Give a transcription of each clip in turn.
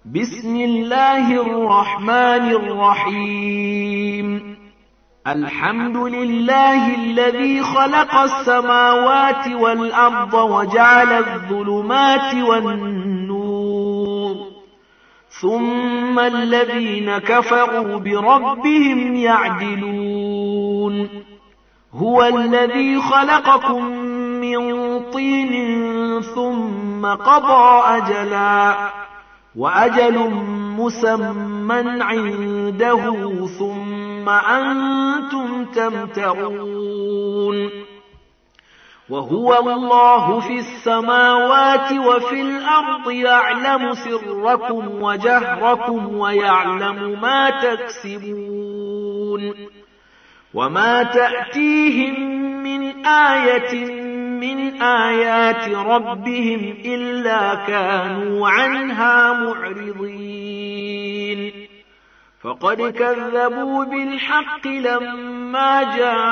بسم الله الرحمن الرحيم. الحمد لله الذي خلق السماوات والأرض وجعل الظلمات والنور، ثم الذين كفروا بربهم يعدلون. هو الذي خلقكم من طين ثم قضى أجلا، وأجل مسمى عنده، ثم أنتم تمترون. وهو الله في السماوات وفي الأرض، يعلم سركم وجهركم ويعلم ما تكسبون. وما تأتيهم من آية من آيات ربهم إلا كانوا عنها معرضين. فقد كذبوا بالحق لما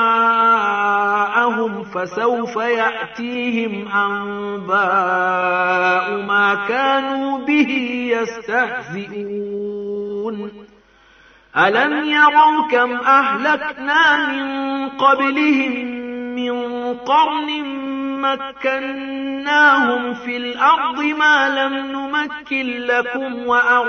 جاءهم، فسوف يأتيهم أنباء ما كانوا به يستهزئون. ألم يروا كم أهلكنا من قبلهم من قرن مكناهم في الأرض ما لم نمكن لكم،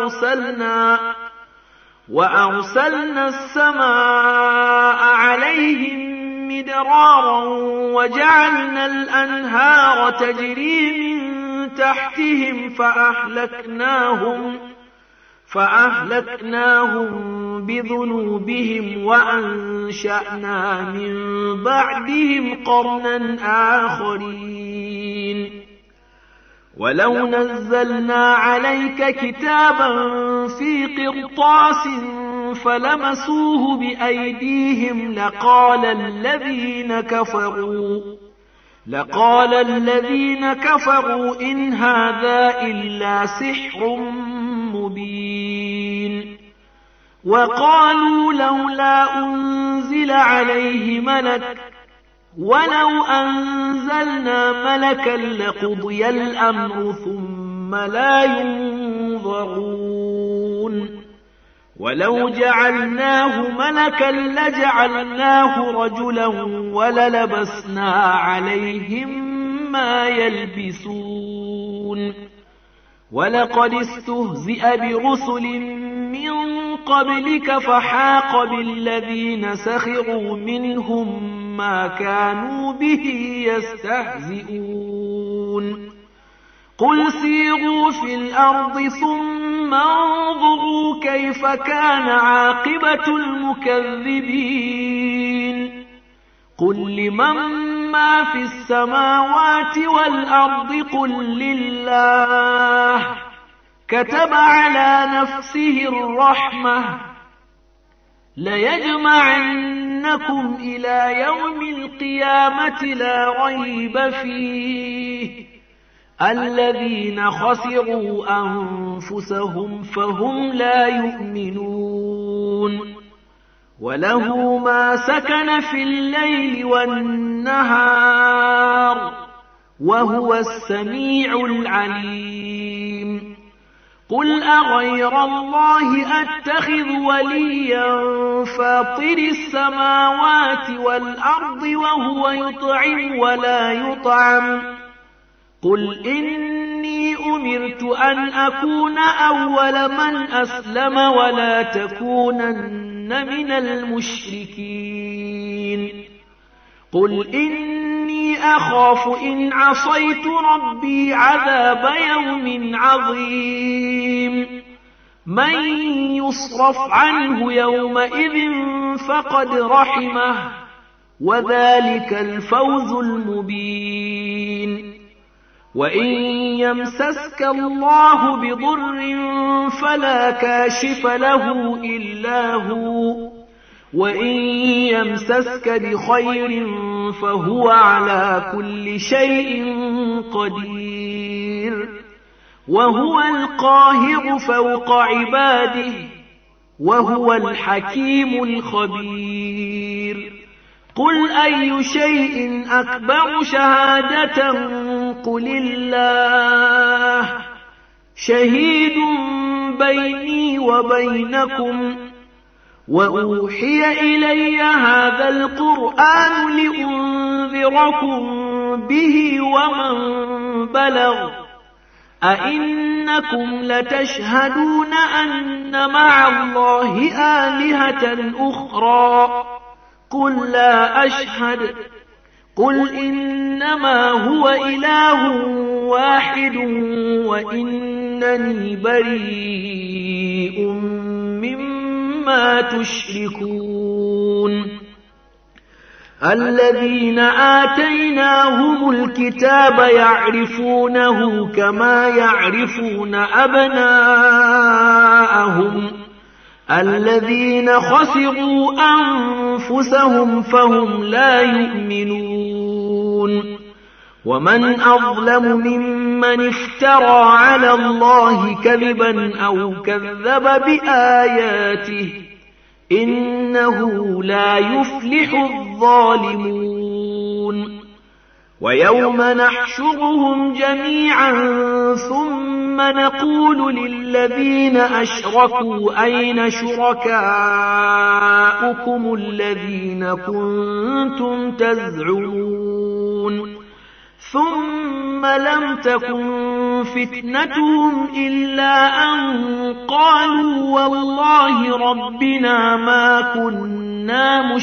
وأرسلنا السماء عليهم مدرارا، وجعلنا الأنهار تجري من تحتهم فأهلكناهم بذنوبهم، وأنشأنا من بعدهم قرنا آخرين. ولو نزلنا عليك كتابا في قرطاس فلمسوه بأيديهم لقال الذين كفروا إن هذا إلا سحر مبين. وقالوا لولا أنزل عليه ملك، ولو أنزلنا ملكا لقضي الأمر ثم لا ينظرون. ولو جعلناه ملكا لجعلناه رجلا وللبسنا عليهم ما يلبسون. ولقد استهزئ برسل من قبلك فحاق بالذين سخروا منهم ما كانوا به يستهزئون. قل سيروا في الأرض ثم انظروا كيف كان عاقبة المكذبين. قل لمن ما في السماوات والأرض قل لله، كتب على نفسه الرحمة ليجمعنكم إلى يوم القيامة لا ريب فيه، الذين خسروا أنفسهم فهم لا يؤمنون. وله ما سكن في الليل والنهار، وهو السميع العليم. قل أغير الله أتخذ وليا فاطر السماوات والأرض وهو يطعم ولا يطعم؟ قل إني أمرت أن أكون أول من أسلم ولا تكونن من المشركين. قل إني أخاف إن عصيت ربي عذاب يوم عظيم. من يصرف عنه يومئذ فقد رحمه، وذلك الفوز المبين. وإن يمسسك الله بضر فلا كاشف له إلا هو، وإن يمسسك بخير فهو على كل شيء قدير. وهو القاهر فوق عباده، وهو الحكيم الخبير. قل أي شيء أكبر شهادة قل الله، شهيد بيني وبينكم وأوحي إلي هذا القرآن لأنذركم به ومن بلغ أئنكم لتشهدون أن مع الله آلهة أخرى قل لا أشهد قل إنما هو إله واحد وإنني بريء مما تشركون الذين آتيناهم الكتاب يعرفونه كما يعرفون أبناءهم الذين خسروا أنفسهم فهم لا يؤمنون ومن أظلم ممن افترى على الله كذبا أو كذب بآياته إنه لا يفلح الظالمون ويوم نحشرهم جميعا ثم نقول للذين أشركوا أين شركاؤكم الذين كنتم تزعمون ثم لم تكن فتنتهم إلا أن قالوا والله ربنا ما كنا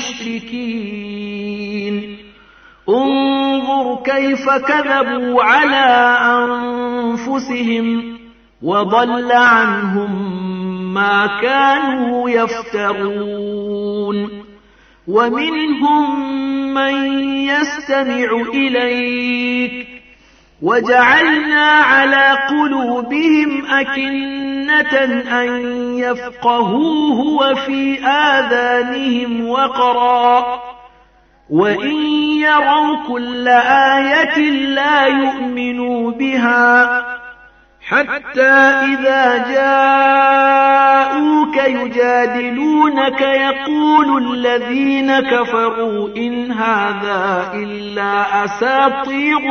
مشركين انظر كيف كذبوا على أنفسهم وضل عنهم ما كانوا يفترون ومنهم من يستمع إليك وجعلنا على قلوبهم أكنة أن يفقهوه وفي آذانهم وقرا وإن يروا كل آية لا يؤمنوا بها حتى إذا جاءوك يجادلونك يقول الذين كفروا إن هذا إلا أساطير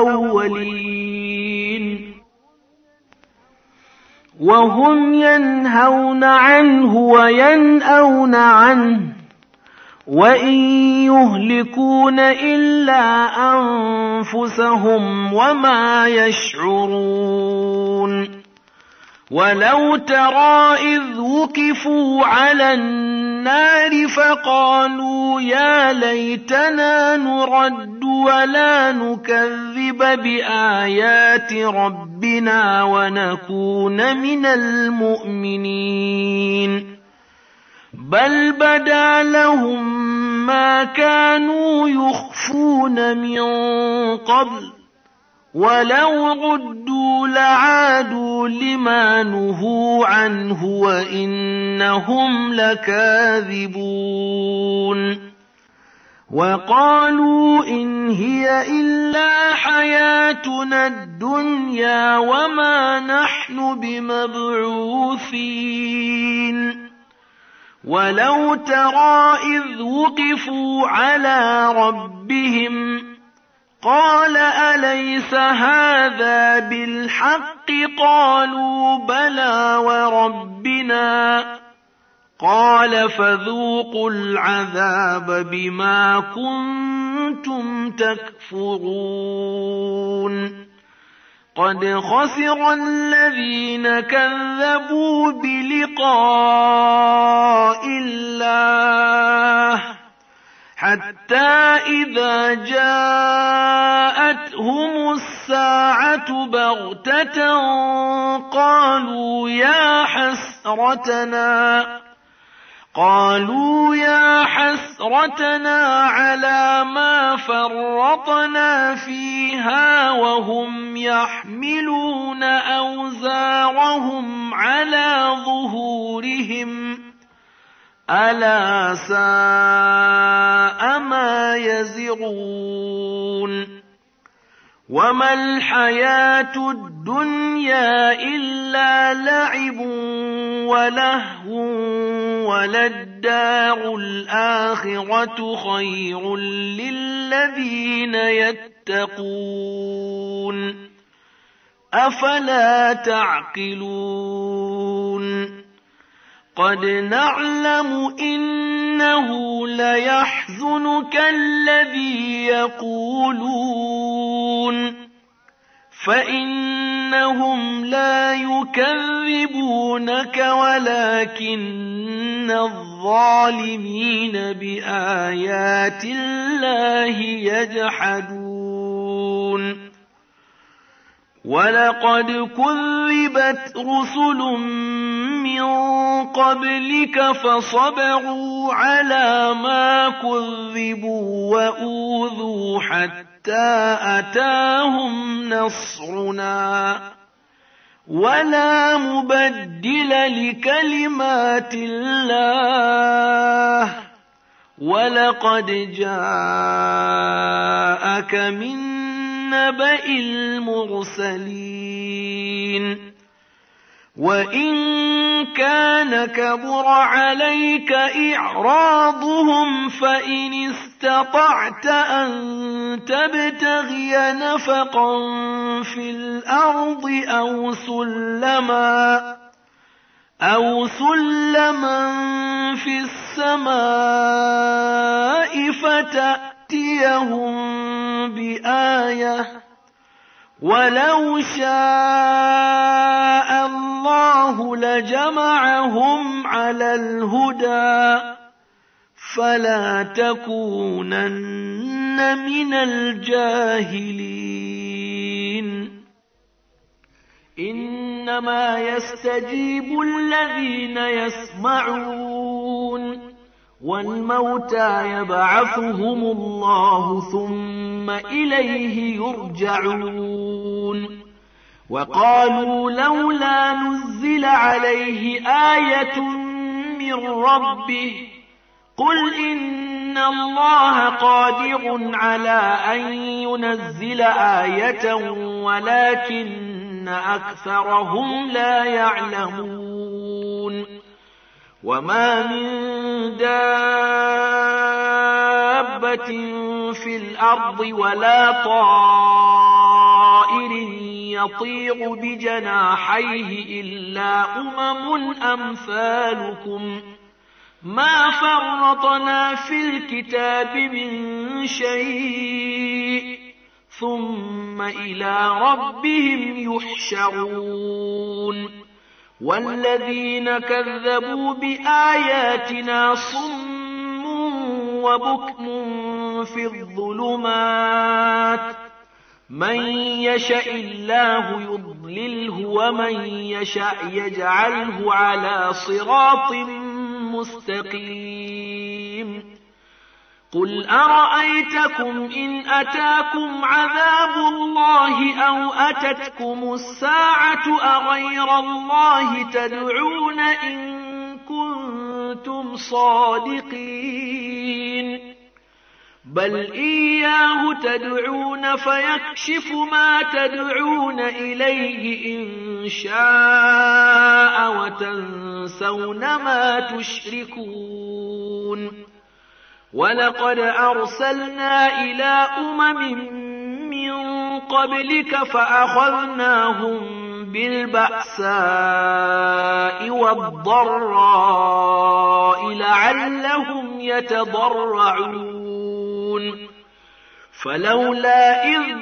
الأولين وهم ينهون عنه وينأون عنه وإن يهلكون إلا أنفسهم وما يشعرون ولو ترى إذ وقفوا على النار فقالوا يا ليتنا نرد ولا نكذب بآيات ربنا ونكون من المؤمنين بل بدا لهم ما كانوا يخفون من قبل ولو ردوا لعادوا لما نهوا عنه وإنهم لكاذبون وقالوا إن هي إلا حياتنا الدنيا وما نحن بمبعوثين ولو ترى إذ وقفوا على ربهم قال أليس هذا بالحق قالوا بلى وربنا قال فذوقوا العذاب بما كنتم تكفرون قد خسر الذين كذبوا بلقاء الله حتى إذا جاءتهم الساعة بغتة قالوا يا حسرتنا على ما فرطنا فيها وهم يحملون أوزارهم على ظهورهم ألا ساء ما يزرون وما الحياة الدنيا إلا لعب ولهو وللدار الآخرة خير للذين يتقون أفلا تعقلون قد نعلم إنه ليحزنك الذي يقولون فإنهم لا يكذبونك ولكن الظالمين بآيات الله يجحدون ولقد كذبت رسل من قبلك فصبروا على ما كذبوا وأوذوا حتى أتاهم نصرنا ولا مبدل لكلمات الله ولقد جاءك من نبأ المرسلين وإن كان كبر عليك إعراضهم فإن استطعت أن تبتغي نفقا في الأرض أو سلما في السماء فتأتيهم بآية ولو شاء الله لجمعهم على الهدى فلا تكونن من الجاهلين إنما يستجيب الذين يسمعون والموتى يبعثهم الله ثم إليه يرجعون وقالوا لولا نزل عليه آية من ربه قل إن الله قادر على أن ينزل آية ولكن أكثرهم لا يعلمون وما من دابة في الأرض ولا طائر يطير بجناحيه إلا أمثالكم ما فرطنا في الكتاب من شيء ثم إلى ربهم يحشرون والذين كذبوا بآياتنا صم وبكم في الظلمات من يشاء الله يضلله ومن يشاء يجعله على صراط مستقيم قل أرأيتكم إن أتاكم عذاب الله أو أتتكم الساعة أغير الله تدعون إن كنتم صادقين بل إياه تدعون فيكشف ما تدعون إليه إن شاء وتنسون ما تشركون ولقد أرسلنا إلى من قبلك فأخذناهم بالبأساء والضراء لعلهم يتضرعون فلولا إذ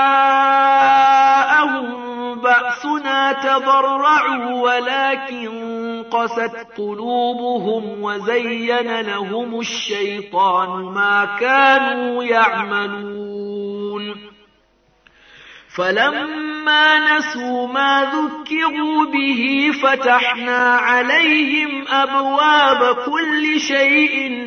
جاءهم بأسنا تضرعوا ولكن قست قلوبهم وزين لهم الشيطان ما كانوا يعملون فلما نسوا ما ذكروا به فتحنا عليهم أبواب كل شيء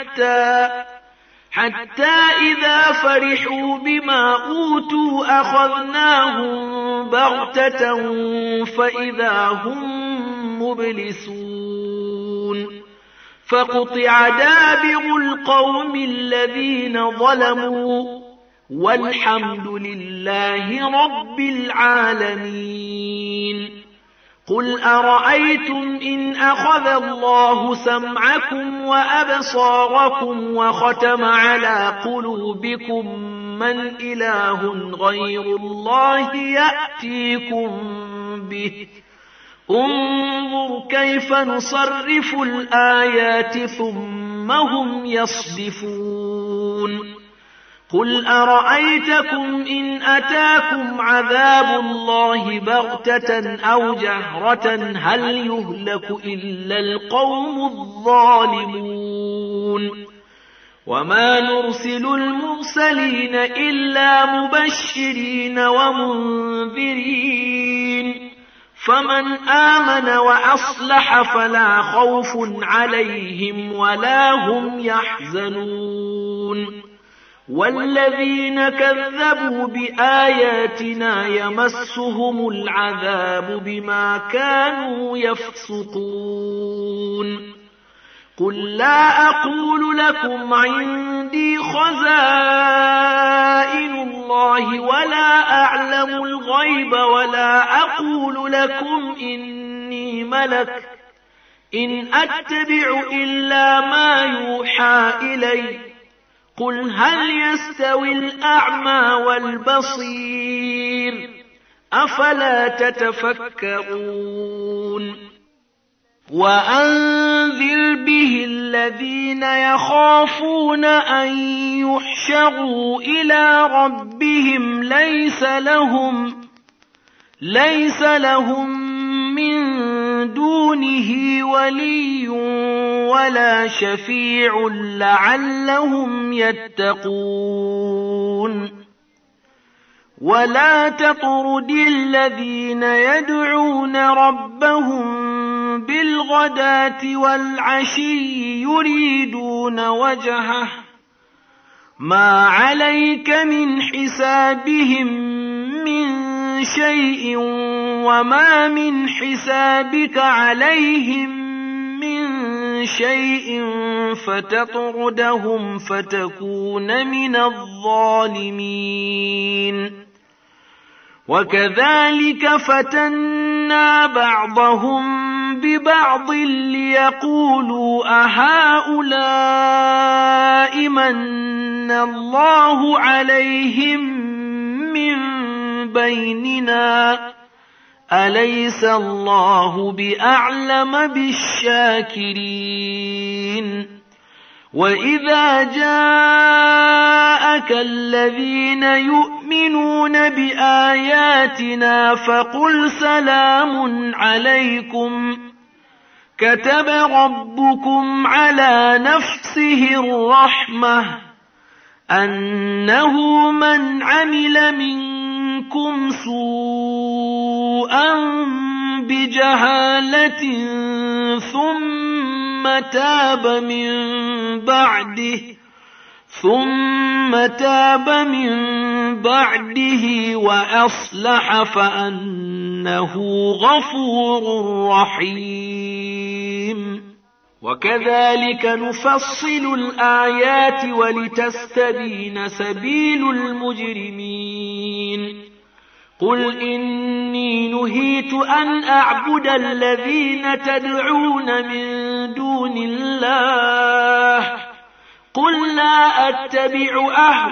حتى إذا فرحوا بما أوتوا أخذناهم بغتة فإذا هم مبلسون فقطع دابر القوم الذين ظلموا والحمد لله رب العالمين قل أرأيتم إن أخذ الله سمعكم وأبصاركم وختم على قلوبكم من إله غير الله يأتيكم به انظر انظر كيف نصرف الآيات ثم هم يصدفون قل أرأيتكم إن أتاكم عذاب الله بغتة أو جهرة هل يهلك إلا القوم الظالمون وما نرسل المرسلين إلا مبشرين ومنذرين فمن آمن وأصلح فلا خوف عليهم ولا هم يحزنون والذين كذبوا بآياتنا يمسهم العذاب بما كانوا يفسقون قل لا أقول لكم عندي خزائن الله ولا أعلم الغيب ولا أقول لكم إني ملك إن أتبع إلا ما يوحى إلي قل هل يستوي الأعمى والبصير أفلا تتفكرون وأنذر به الذين يخافون أن يحشروا إلى ربهم ليس لهم من دونه ولي ولا شفيع لعلهم يتقون ولا تطرد الذين يدعون ربهم بالغداة والعشي يريدون وجهه ما عليك من حسابهم من شيء وما من حسابك عليهم من شيء فتطردهم فتكون من الظالمين وكذلك فتنا بعضهم ببعض ليقولوا أهؤلاء من الله عليهم من بيننا أليس الله بأعلم بالشاكرين وإذا جاءك الذين يؤمنون بآياتنا فقل سلام عليكم كتب ربكم على نفسه الرحمة أنه من عمل منكم سوءا بجهالة ثم تاب من بعده وأصلح فأنه غفور رحيم وكذلك نفصل الآيات ولتستبين سبيل المجرمين قل إني نهيت أن أعبد الذين تدعون من دون الله قل لا أتبع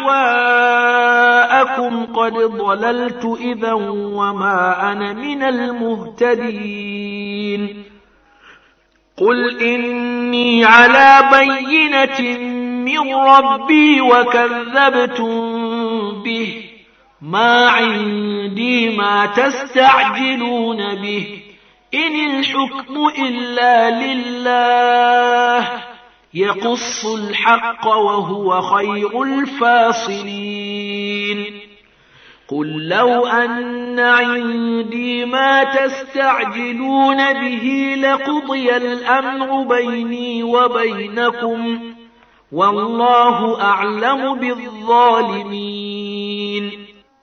أهواءكم قد ضللت إذا وما أنا من المهتدين قل إني على بينة من ربي وكذبتم به ما عندي ما تستعجلون به إن الحكم إلا لله يقص الحق وهو خير الفاصلين قل لو أن عندي ما تستعجلون به لقضي الأمر بيني وبينكم والله أعلم بالظالمين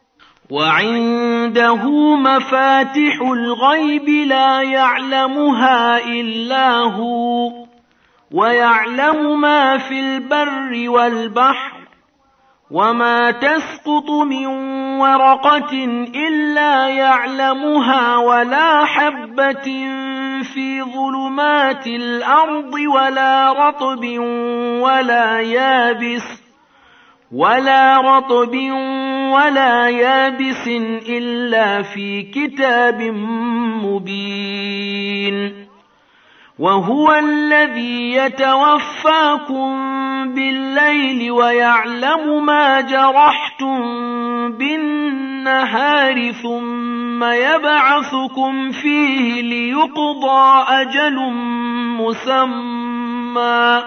وعنده مفاتح الغيب لا يعلمها إلا هو ويعلم ما في البر والبحر وما تسقط من ورقة إلا يعلمها ولا حبة في ظلمات الأرض ولا رطب ولا يابس إلا في كتاب مبين وهو الذي يتوفاكم بالليل ويعلم ما جرحتم بالنهار ثم يبعثكم فيه ليقضى أجل مسمى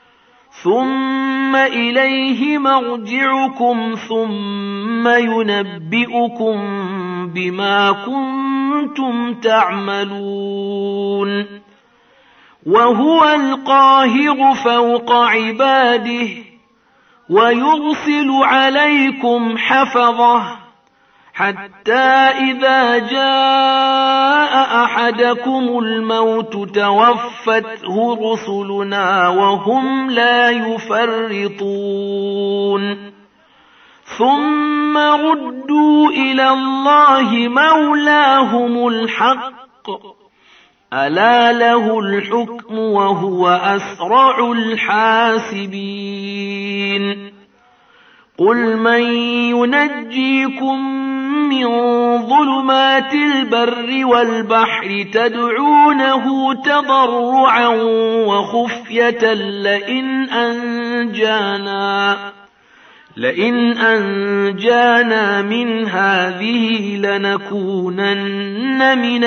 ثم إليه مرجعكم ثم ينبئكم بما كنتم تعملون وهو القاهر فوق عباده ويرسل عليكم حفظه حتى إذا جاء أحدكم الموت توفته رسلنا وهم لا يفرطون ثم ردوا إلى الله مولاهم الحق ألا له الحكم وهو أسرع الحاسبين قل من ينجيكم من ظلمات البر والبحر تدعونه تضرعا وخفية لئن أنجانا من هذه لنكونن من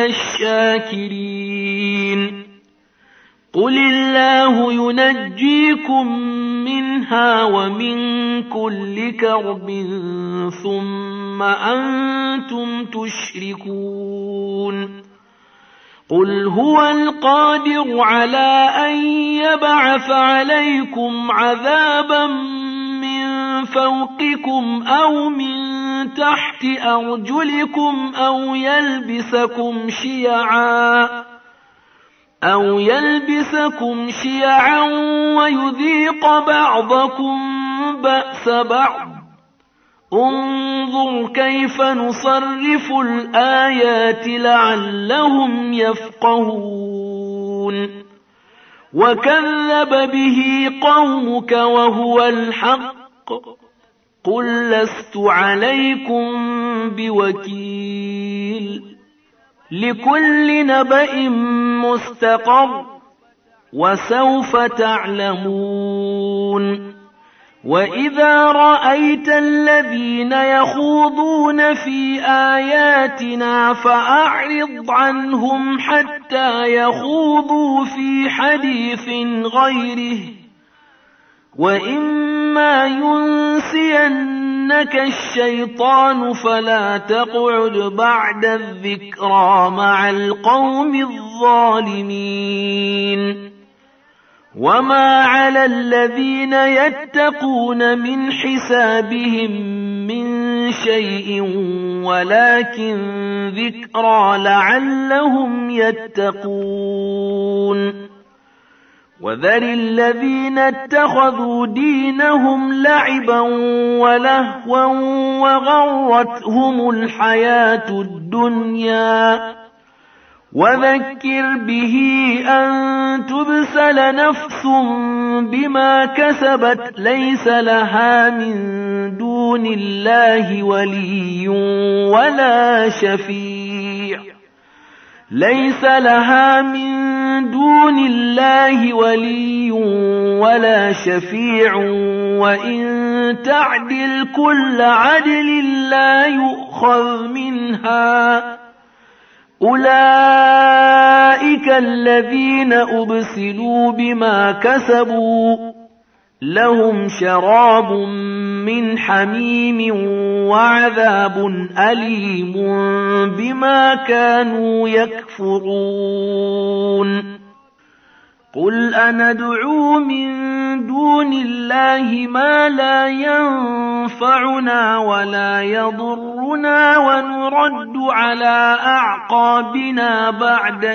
الشاكرين قل الله ينجيكم منها ومن كل كرب ثم أنتم تشركون قل هو القادر على أن يبعث عليكم عذابا من فوقكم أو من تحت أرجلكم أو يلبسكم شيعا ويذيق بعضكم بأس بعض انظر كيف نصرف الآيات لعلهم يفقهون وكذب به قومك وهو الحق قل لست عليكم بوكيل لكل نبأ مستقر وسوف تعلمون وإذا رأيت الذين يخوضون في آياتنا فأعرض عنهم حتى يخوضوا في حديث غيره وإما ينسينك الشيطان فلا تقعد بعد الذكرى مع القوم الظالمين وما على الذين يتقون من حسابهم من شيء ولكن ذكرى لعلهم يتقون وذر الذين اتخذوا دينهم لعبا ولهوا وغرتهم الحياة الدنيا وذكر به أن تبسل نفس بما كسبت ليس لها من دون الله ولي ولا شفيع وإن تعدل كل عدل لا يؤخذ منها أولئك الذين أبسلوا بما كسبوا لهم شراب من حميم وعذاب أليم بما كانوا يكفرون قل أندعو من دون الله ما لا ينفعنا ولا يضرنا ونرد على أعقابنا بعد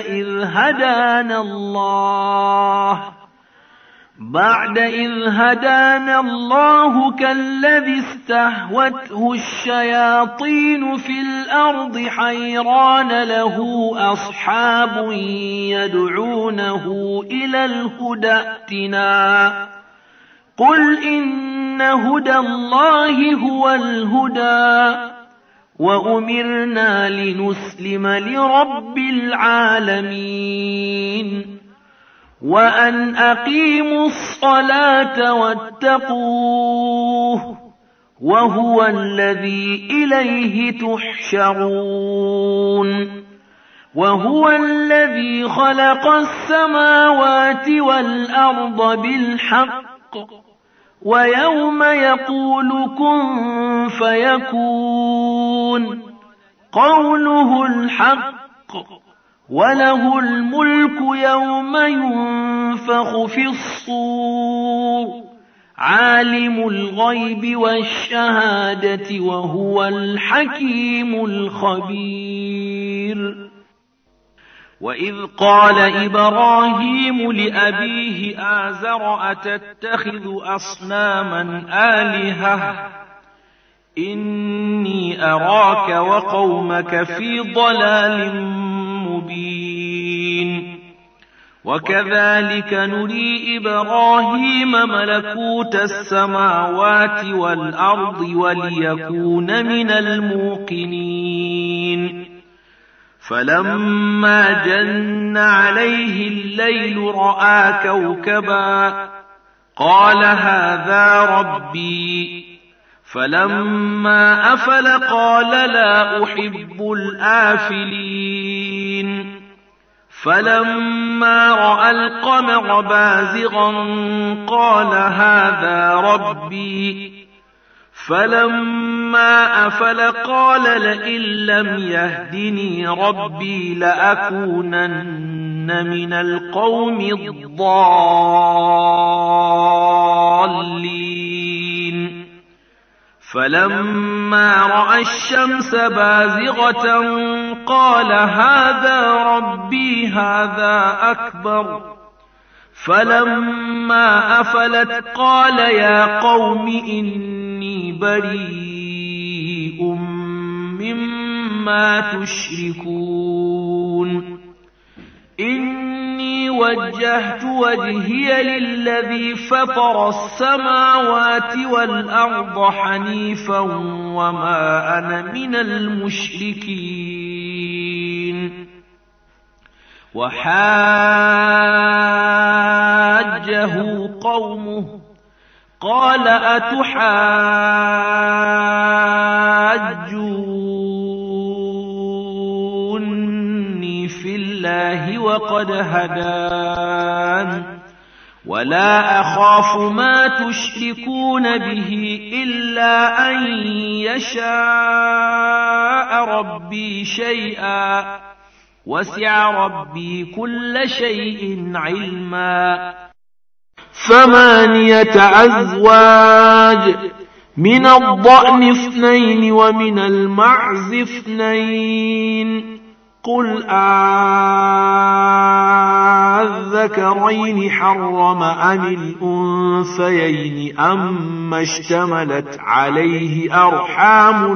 إذ هدانا الله كالذي استهوته الشياطين في الأرض حيران له أصحاب يدعونه إلى الهدى ائتنا قل إن هدى الله هو الهدى وأمرنا لنسلم لرب العالمين وأن أقيموا الصلاة واتقوه وهو الذي إليه تحشرون وهو الذي خلق السماوات والأرض بالحق ويوم يقول كن فيكون قوله الحق وله الملك يوم ينفخ في الصور عالم الغيب والشهادة وهو الحكيم الخبير وإذ قال إبراهيم لأبيه آزر أتتخذ أصناما آلهة إني أراك وقومك في ضلال مبين وكذلك نري إبراهيم ملكوت السماوات والأرض وليكون من الموقنين فلما جن عليه الليل رأى كوكبا قال هذا ربي فلما أفل قال لا أحب الآفلين فلما رأى القمر بازغا قال هذا ربي فلما أفل قال لئن لم يهدني ربي لأكونن من القوم الضالين فلما رأى الشمس بازغة قال هذا ربي هذا أكبر فلما أفلت قال يا قوم إني بريء مما تشركون إني وجهت وجهي للذي فطر السماوات والأرض حنيفا وما أنا من المشركين وحاجه قومه قال أتحاجوني في الله وقد هدان ولا أخاف ما تشركون به إلا أن يشاء ربي شيئا وسع ربي كل شيء علما 8 أزواج من الضأن 2 ومن المعز 2 قل أذكرين حرم أم الأنثيين أما اشتملت عليه أرحام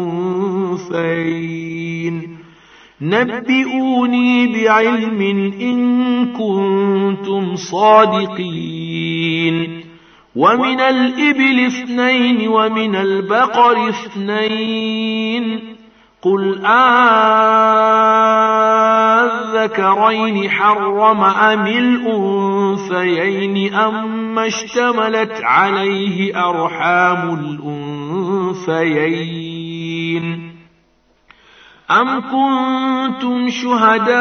الأنثيين نبئوني بعلم إن كنتم صادقين ومن الإبل 2 ومن البقر 2 قل أذكرين حرم أم الأنثيين أما اشتملت عليه أرحام الأنثيين أم كنتم شهداء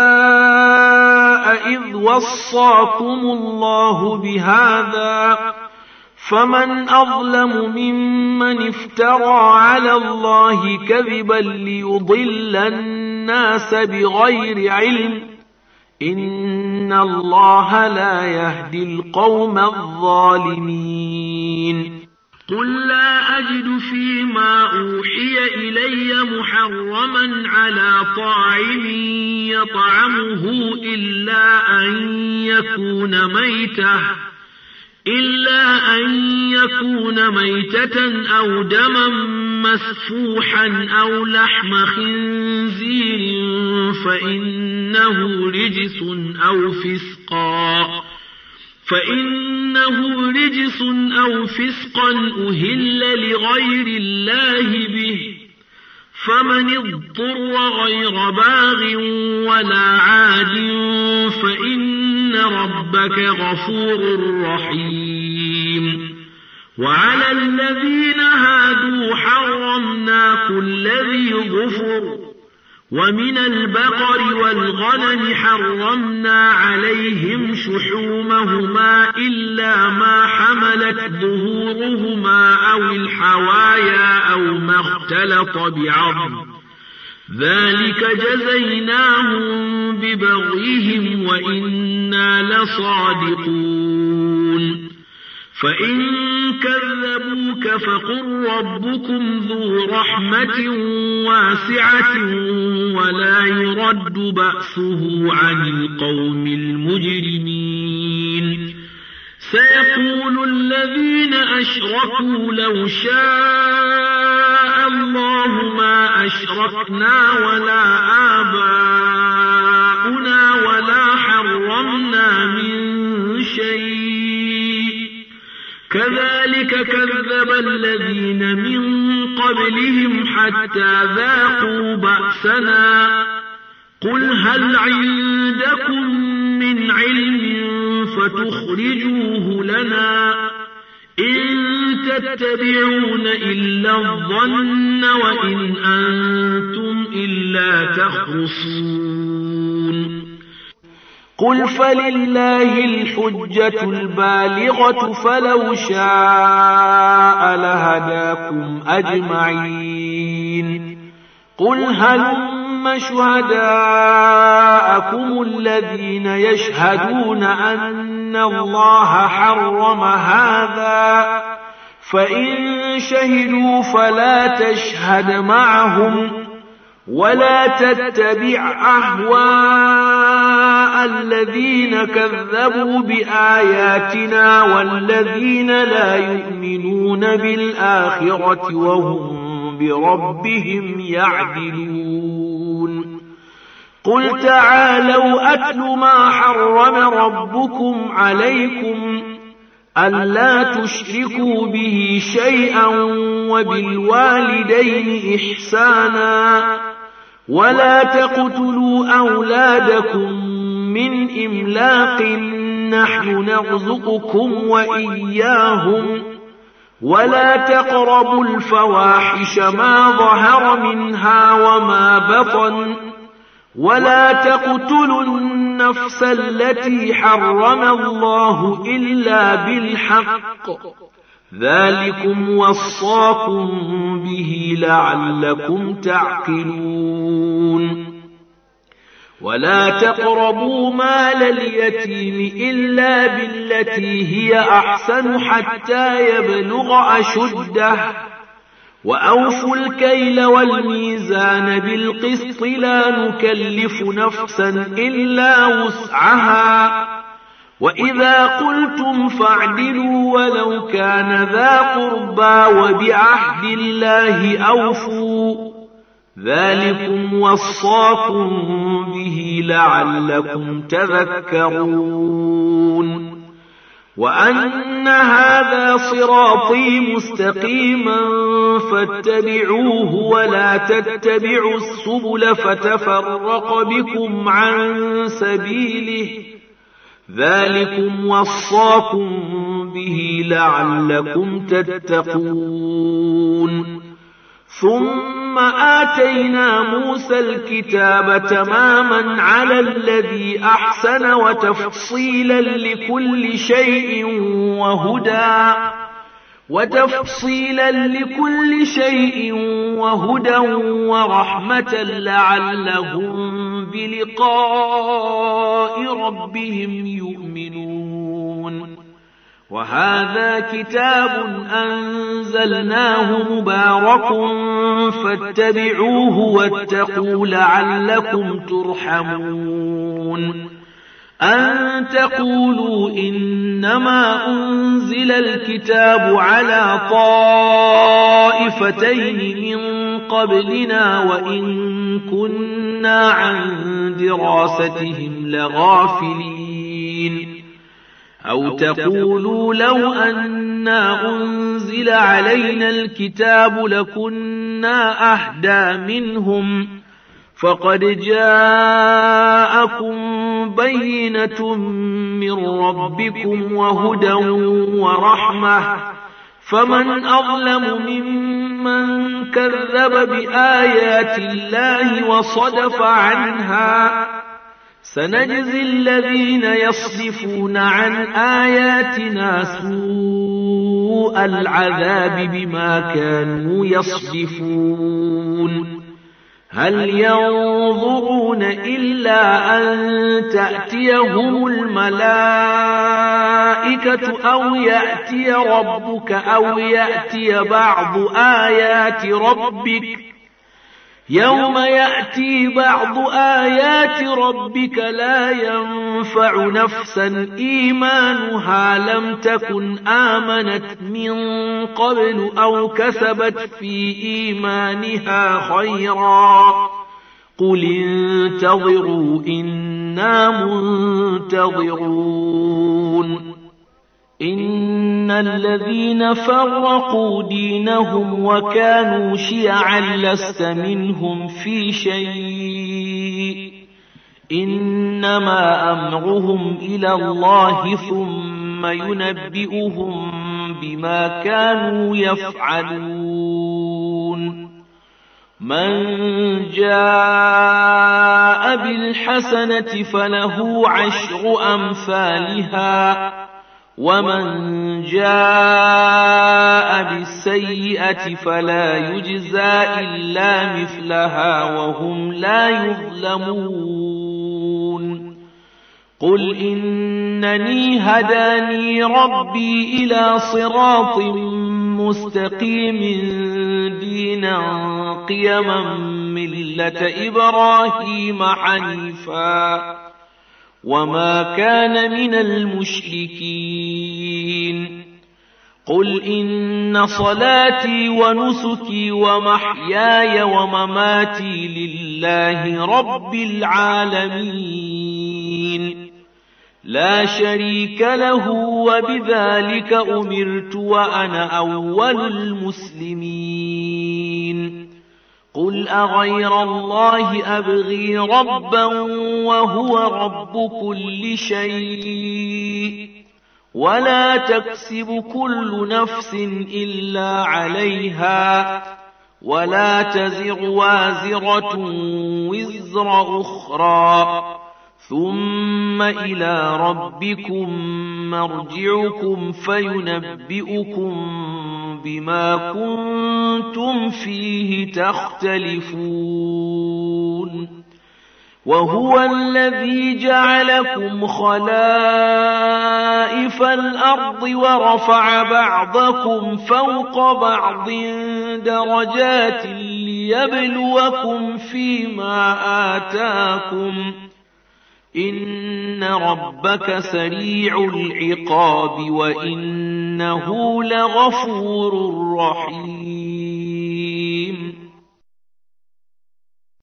إذ وصاكم الله بهذا فمن أظلم ممن افترى على الله كذبا ليضل الناس بغير علم إن الله لا يهدي القوم الظالمين قل لا أجد فيما أوحي إلي محرما على طاعم يطعمه إلا أن يكون ميتة أو دما مسفوحا أو لحم خنزير فإنه رجس أو فسقا أهل لغير الله به فمن اضطر غير باغ ولا عاد فإن إن ربك غفور رحيم وعلى الذين هادوا حرمنا كل ذي ظفر ومن البقر والغنم حرمنا عليهم شحومهما إلا ما حملت ظهورهما أو الحوايا أو ما اختلط بعظم ذلك جزيناهم ببغيهم وإنا لصادقون فإن كذبوك فقل ربكم ذو رحمة واسعة ولا يرد بأسه عن القوم المجرمين سيقول الذين أشركوا لو شاء الله ما أشركنا ولا آباؤنا ولا حرمنا من شيء كذلك كذب الذين من قبلهم حتى ذاقوا بأسنا قل هل عندكم من علم فتخرجوه لنا إن تتبعون إلا الظن وإن أنتم إلا تخرصون قل فلله الحجة البالغة فلو شاء لهداكم أجمعين قل هلم شهداءكم الذين يشهدون أن الله حرم هذا فإن شهدوا فلا تشهد معهم ولا تتبع أهواء الذين كذبوا بآياتنا والذين لا يؤمنون بالآخرة وهم بربهم يعدلون قل تعالوا أتل ما حرم ربكم عليكم ألا تشركوا به شيئا وبالوالدين إحسانا ولا تقتلوا أولادكم من إملاق نحن نرزقكم وإياهم ولا تقربوا الفواحش ما ظهر منها وما بطن ولا تقتلوا النفس التي حرم الله إلا بالحق ذلكم وصاكم به لعلكم تعقلون ولا تقربوا مال اليتيم إلا بالتي هي أحسن حتى يبلغ أشده وأوفوا الكيل والميزان بالقسط لا نكلف نفسا إلا وسعها وإذا قلتم فاعدلوا ولو كان ذا قربى وبعهد الله أوفوا ذلكم وصاكم به لعلكم تذكرون وأن هذا صراطي مستقيما فاتبعوه ولا تتبعوا السبل فتفرق بكم عن سبيله ذلكم وصاكم به لعلكم تتقون ثم آتينا موسى الكتاب تماما على الذي أحسن وتفصيلا لكل شيء وهدى ورحمة لعلهم بلقاء ربهم يؤمنون وهذا كتاب أنزلناه مبارك فاتبعوه واتقوا لعلكم ترحمون أن تقولوا إنما أنزل الكتاب على طائفتين من قبلنا وإن كنا عن دراستهم لغافلين أو تقولوا لو أنا أنزل علينا الكتاب لكنا أهدى منهم فقد جاءكم بينة من ربكم وهدى ورحمة فمن أظلم ممن كذب بآيات الله وصدف عنها سنجزي الذين يصدفون عن آياتنا سوء العذاب بما كانوا يصدفون هل ينظرون إلا أن تأتيهم الملائكة أو يأتي ربك أو يأتي بعض آيات ربك يوم يأتي بعض آيات ربك لا ينفع نفسا إيمانها لم تكن آمنت من قبل أو كسبت في إيمانها خيرا قل انتظروا إنا منتظرون إن الذين فرقوا دينهم وكانوا شيعا لست منهم في شيء إنما أمرهم إلى الله ثم ينبئهم بما كانوا يفعلون من جاء بالحسنة فله عشر أمثالها ومن جاء بالسيئة فلا يجزى إلا مثلها وهم لا يظلمون قل إنني هداني ربي إلى صراط مستقيم دينا قيما ملة إبراهيم حنيفا وما كان من المشركين قل إن صلاتي ونسكي ومحياي ومماتي لله رب العالمين لا شريك له وبذلك أمرت وأنا أول المسلمين قل أغير الله أبغي ربا وهو رب كل شيء ولا تكسب كل نفس إلا عليها ولا تزر وازرة وزر أخرى ثم إلى ربكم مرجعكم فينبئكم بما كنتم فيه تختلفون وهو الذي جعلكم خلائف الأرض ورفع بعضكم فوق بعض درجات ليبلوكم فيما آتاكم إن ربك سريع العقاب وإنه لغفور رحيم